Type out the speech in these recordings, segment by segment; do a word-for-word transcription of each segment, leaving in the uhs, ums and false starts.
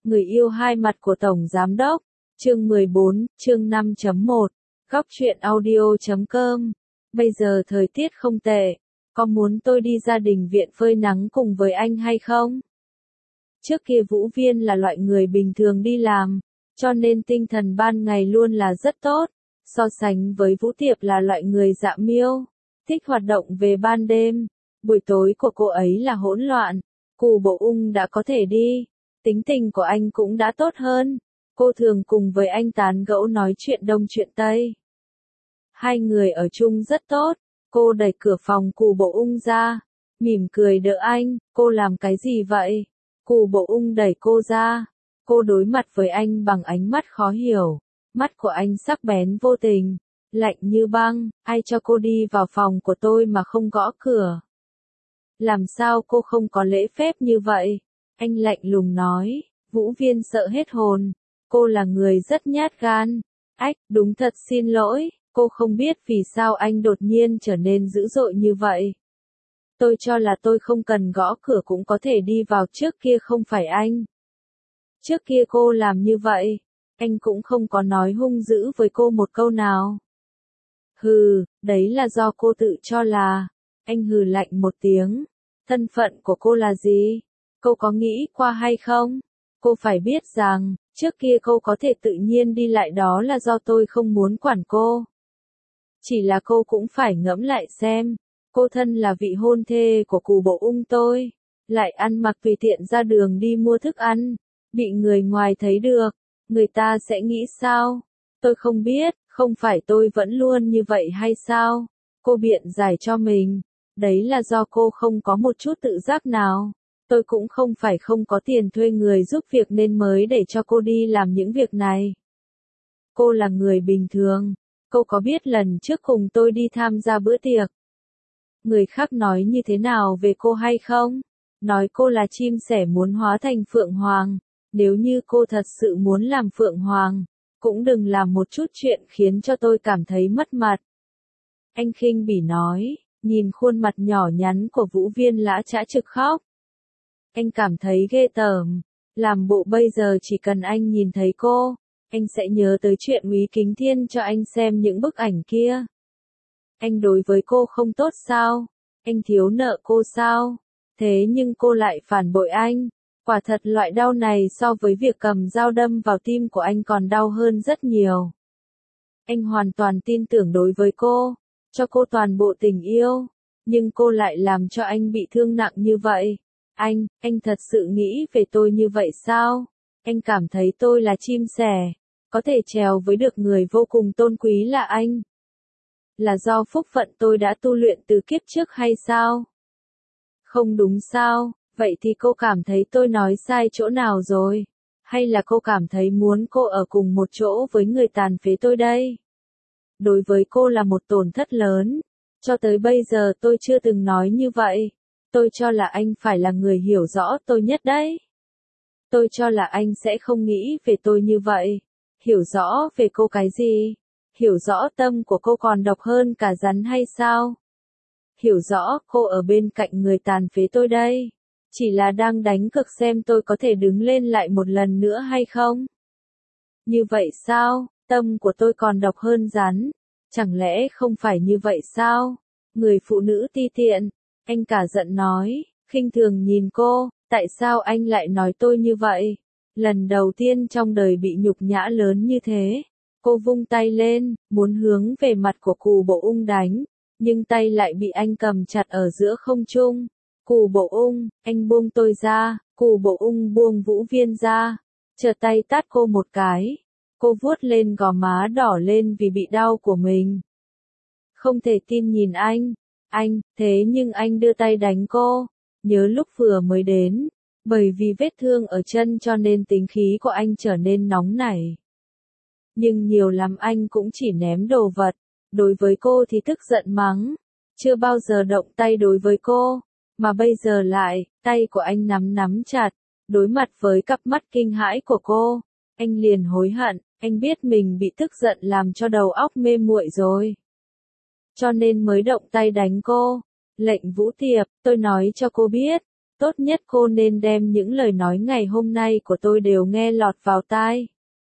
Người yêu hai mặt của Tổng Giám Đốc, chương mười bốn, chương năm chấm một, góc truyện audio chấm com. Bây giờ thời tiết không tệ, có muốn tôi đi gia đình viện phơi nắng cùng với anh hay không? Trước kia Vũ Viên là loại người bình thường đi làm, cho nên tinh thần ban ngày luôn là rất tốt, so sánh với Vũ Tiệp là loại người dạ miêu, thích hoạt động về ban đêm, buổi tối của cô ấy là hỗn loạn, Cù Bộ Ung đã có thể đi, tính tình của anh cũng đã tốt hơn, cô thường cùng với anh tán gẫu nói chuyện đông chuyện tây. Hai người ở chung rất tốt, cô đẩy cửa phòng Cù Bộ Ung ra, mỉm cười đỡ anh, cô làm cái gì vậy? Cù Bộ Ung đẩy cô ra, cô đối mặt với anh bằng ánh mắt khó hiểu, mắt của anh sắc bén vô tình, lạnh như băng, ai cho cô đi vào phòng của tôi mà không gõ cửa? Làm sao cô không có lễ phép như vậy? Anh lạnh lùng nói, Vũ Viên sợ hết hồn, cô là người rất nhát gan. Ách, đúng thật xin lỗi, cô không biết vì sao anh đột nhiên trở nên dữ dội như vậy. Tôi cho là tôi không cần gõ cửa cũng có thể đi vào, trước kia không phải anh. Trước kia cô làm như vậy, anh cũng không có nói hung dữ với cô một câu nào. Hừ, đấy là do cô tự cho là. Anh hừ lạnh một tiếng. Thân phận của cô là gì? Cô có nghĩ qua hay không? Cô phải biết rằng, trước kia cô có thể tự nhiên đi lại đó là do tôi không muốn quản cô. Chỉ là cô cũng phải ngẫm lại xem, cô thân là vị hôn thê của Cù Bộ Ung tôi, lại ăn mặc tùy tiện ra đường đi mua thức ăn, bị người ngoài thấy được, người ta sẽ nghĩ sao? Tôi không biết, không phải tôi vẫn luôn như vậy hay sao? Cô biện giải cho mình, đấy là do cô không có một chút tự giác nào. Tôi cũng không phải không có tiền thuê người giúp việc nên mới để cho cô đi làm những việc này. Cô là người bình thường, cô có biết lần trước cùng tôi đi tham gia bữa tiệc, người khác nói như thế nào về cô hay không? Nói cô là chim sẻ muốn hóa thành phượng hoàng, nếu như cô thật sự muốn làm phượng hoàng, cũng đừng làm một chút chuyện khiến cho tôi cảm thấy mất mặt. Anh khinh bỉ nói, nhìn khuôn mặt nhỏ nhắn của Vũ Viên lã chã trực khóc. Anh cảm thấy ghê tởm, làm bộ bây giờ chỉ cần anh nhìn thấy cô, anh sẽ nhớ tới chuyện Úy Kính Thiên cho anh xem những bức ảnh kia. Anh đối với cô không tốt sao? Anh thiếu nợ cô sao? Thế nhưng cô lại phản bội anh. Quả thật loại đau này so với việc cầm dao đâm vào tim của anh còn đau hơn rất nhiều. Anh hoàn toàn tin tưởng đối với cô, cho cô toàn bộ tình yêu, nhưng cô lại làm cho anh bị thương nặng như vậy. Anh, anh thật sự nghĩ về tôi như vậy sao? Anh cảm thấy tôi là chim sẻ, có thể trèo với được người vô cùng tôn quý là anh. Là do phúc phận tôi đã tu luyện từ kiếp trước hay sao? Không đúng sao? Vậy thì cô cảm thấy tôi nói sai chỗ nào rồi? Hay là cô cảm thấy muốn cô ở cùng một chỗ với người tàn phế tôi đây? Đối với cô là một tổn thất lớn. Cho tới bây giờ tôi chưa từng nói như vậy. Tôi cho là anh phải là người hiểu rõ tôi nhất đấy. Tôi cho là anh sẽ không nghĩ về tôi như vậy. Hiểu rõ về cô cái gì? Hiểu rõ tâm của cô còn độc hơn cả rắn hay sao? Hiểu rõ cô ở bên cạnh người tàn phế tôi đây. Chỉ là đang đánh cược xem tôi có thể đứng lên lại một lần nữa hay không? Như vậy sao? Tâm của tôi còn độc hơn rắn. Chẳng lẽ không phải như vậy sao? Người phụ nữ ti tiện. Anh cả giận nói, khinh thường nhìn cô, tại sao anh lại nói tôi như vậy? Lần đầu tiên trong đời bị nhục nhã lớn như thế. Cô vung tay lên, muốn hướng về mặt của Cù Bộ Ung đánh, nhưng tay lại bị anh cầm chặt ở giữa không trung. Cù Bộ Ung, anh buông tôi ra. Cù Bộ Ung buông Vũ Viên ra, chợt tay tát cô một cái. Cô vuốt lên gò má đỏ lên vì bị đau của mình. Không thể tin nhìn anh. Anh, thế nhưng anh đưa tay đánh cô. Nhớ lúc vừa mới đến, bởi vì vết thương ở chân cho nên tính khí của anh trở nên nóng nảy. Nhưng nhiều lắm anh cũng chỉ ném đồ vật. Đối với cô thì tức giận mắng. Chưa bao giờ động tay đối với cô. Mà bây giờ lại, tay của anh nắm nắm chặt. Đối mặt với cặp mắt kinh hãi của cô, anh liền hối hận. Anh biết mình bị tức giận làm cho đầu óc mê muội rồi. Cho nên mới động tay đánh cô. Lệnh Vũ Tiệp, tôi nói cho cô biết, Tốt nhất cô nên đem những lời nói ngày hôm nay của tôi đều nghe lọt vào tai.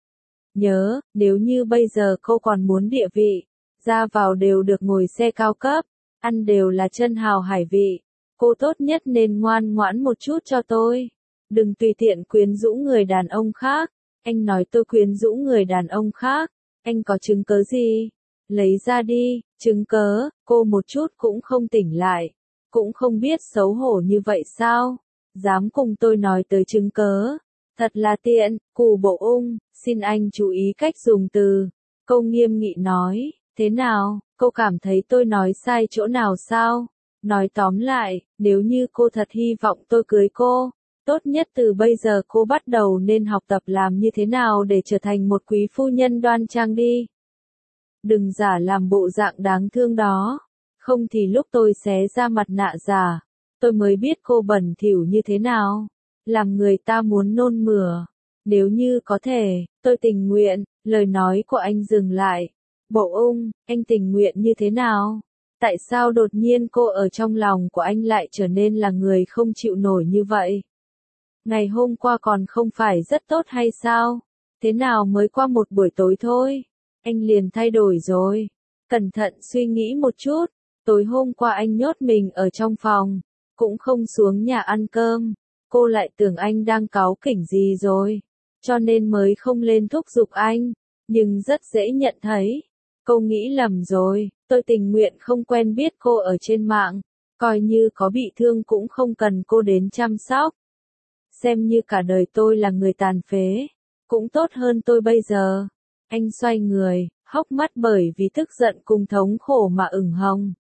Nhớ, nếu như bây giờ cô còn muốn địa vị, ra vào đều được ngồi xe cao cấp, ăn đều là chân hào hải vị, cô tốt nhất nên ngoan ngoãn một chút cho tôi. Đừng tùy tiện quyến rũ người đàn ông khác. Anh nói tôi quyến rũ người đàn ông khác, anh có chứng cớ gì? Lấy ra đi, chứng cớ, cô một chút cũng không tỉnh lại, cũng không biết xấu hổ như vậy sao? Dám cùng tôi nói tới chứng cớ, thật là tiện, Cù Bộ Ung, xin anh chú ý cách dùng từ. Cô nghiêm nghị nói, thế nào, cô cảm thấy tôi nói sai chỗ nào sao? Nói tóm lại, nếu như cô thật hy vọng tôi cưới cô, tốt nhất từ bây giờ cô bắt đầu nên học tập làm như thế nào để trở thành một quý phu nhân đoan trang đi. Đừng giả làm bộ dạng đáng thương đó, không thì lúc tôi xé ra mặt nạ giả, tôi mới biết cô bẩn thỉu như thế nào, làm người ta muốn nôn mửa. Nếu như có thể, tôi tình nguyện. Lời nói của anh dừng lại. Bộ Ung, anh tình nguyện như thế nào? Tại sao đột nhiên cô ở trong lòng của anh lại trở nên là người không chịu nổi như vậy? Ngày hôm qua còn không phải rất tốt hay sao? Thế nào mới qua một buổi tối thôi? Anh liền thay đổi rồi. Cẩn thận suy nghĩ một chút. Tối hôm qua anh nhốt mình ở trong phòng, cũng không xuống nhà ăn cơm. Cô lại tưởng anh đang cáu kỉnh gì rồi, cho nên mới không lên thúc giục anh. Nhưng rất dễ nhận thấy, cô nghĩ lầm rồi. Tôi tình nguyện không quen biết cô ở trên mạng, coi như có bị thương cũng không cần cô đến chăm sóc. Xem như cả đời tôi là người tàn phế, cũng tốt hơn tôi bây giờ. Anh xoay người, hốc mắt bởi vì tức giận cùng thống khổ mà ửng hồng.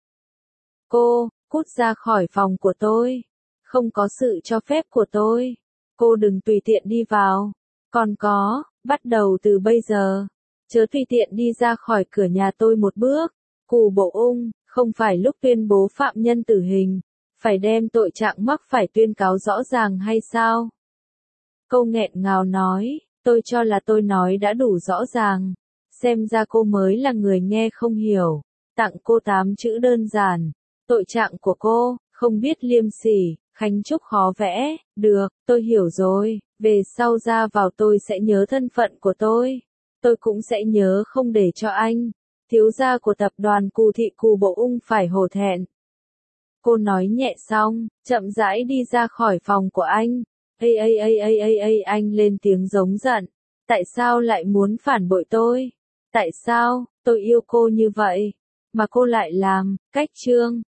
Cô, cút ra khỏi phòng của tôi. Không có sự cho phép của tôi. Cô đừng tùy tiện đi vào. Còn có, bắt đầu từ bây giờ, chớ tùy tiện đi ra khỏi cửa nhà tôi một bước. Cù Bộ Ung, không phải lúc tuyên bố phạm nhân tử hình, phải đem tội trạng mắc phải tuyên cáo rõ ràng hay sao? Cô nghẹn ngào nói, tôi cho là tôi nói đã đủ rõ ràng. Xem ra cô mới là người nghe không hiểu. Tặng cô tám chữ đơn giản. Tội trạng của cô, không biết liêm sỉ, Khánh Trúc khó vẽ. Được, tôi hiểu rồi. Về sau ra vào tôi sẽ nhớ thân phận của tôi. Tôi cũng sẽ nhớ không để cho anh, thiếu gia của tập đoàn Cù Thị Cù Bộ Ung phải hổ thẹn. Cô nói nhẹ xong, chậm rãi đi ra khỏi phòng của anh. Ây ây ây ây ây ây anh lên tiếng giống giận. Tại sao lại muốn phản bội tôi? Tại sao, tôi yêu cô như vậy, mà cô lại làm, cách chương.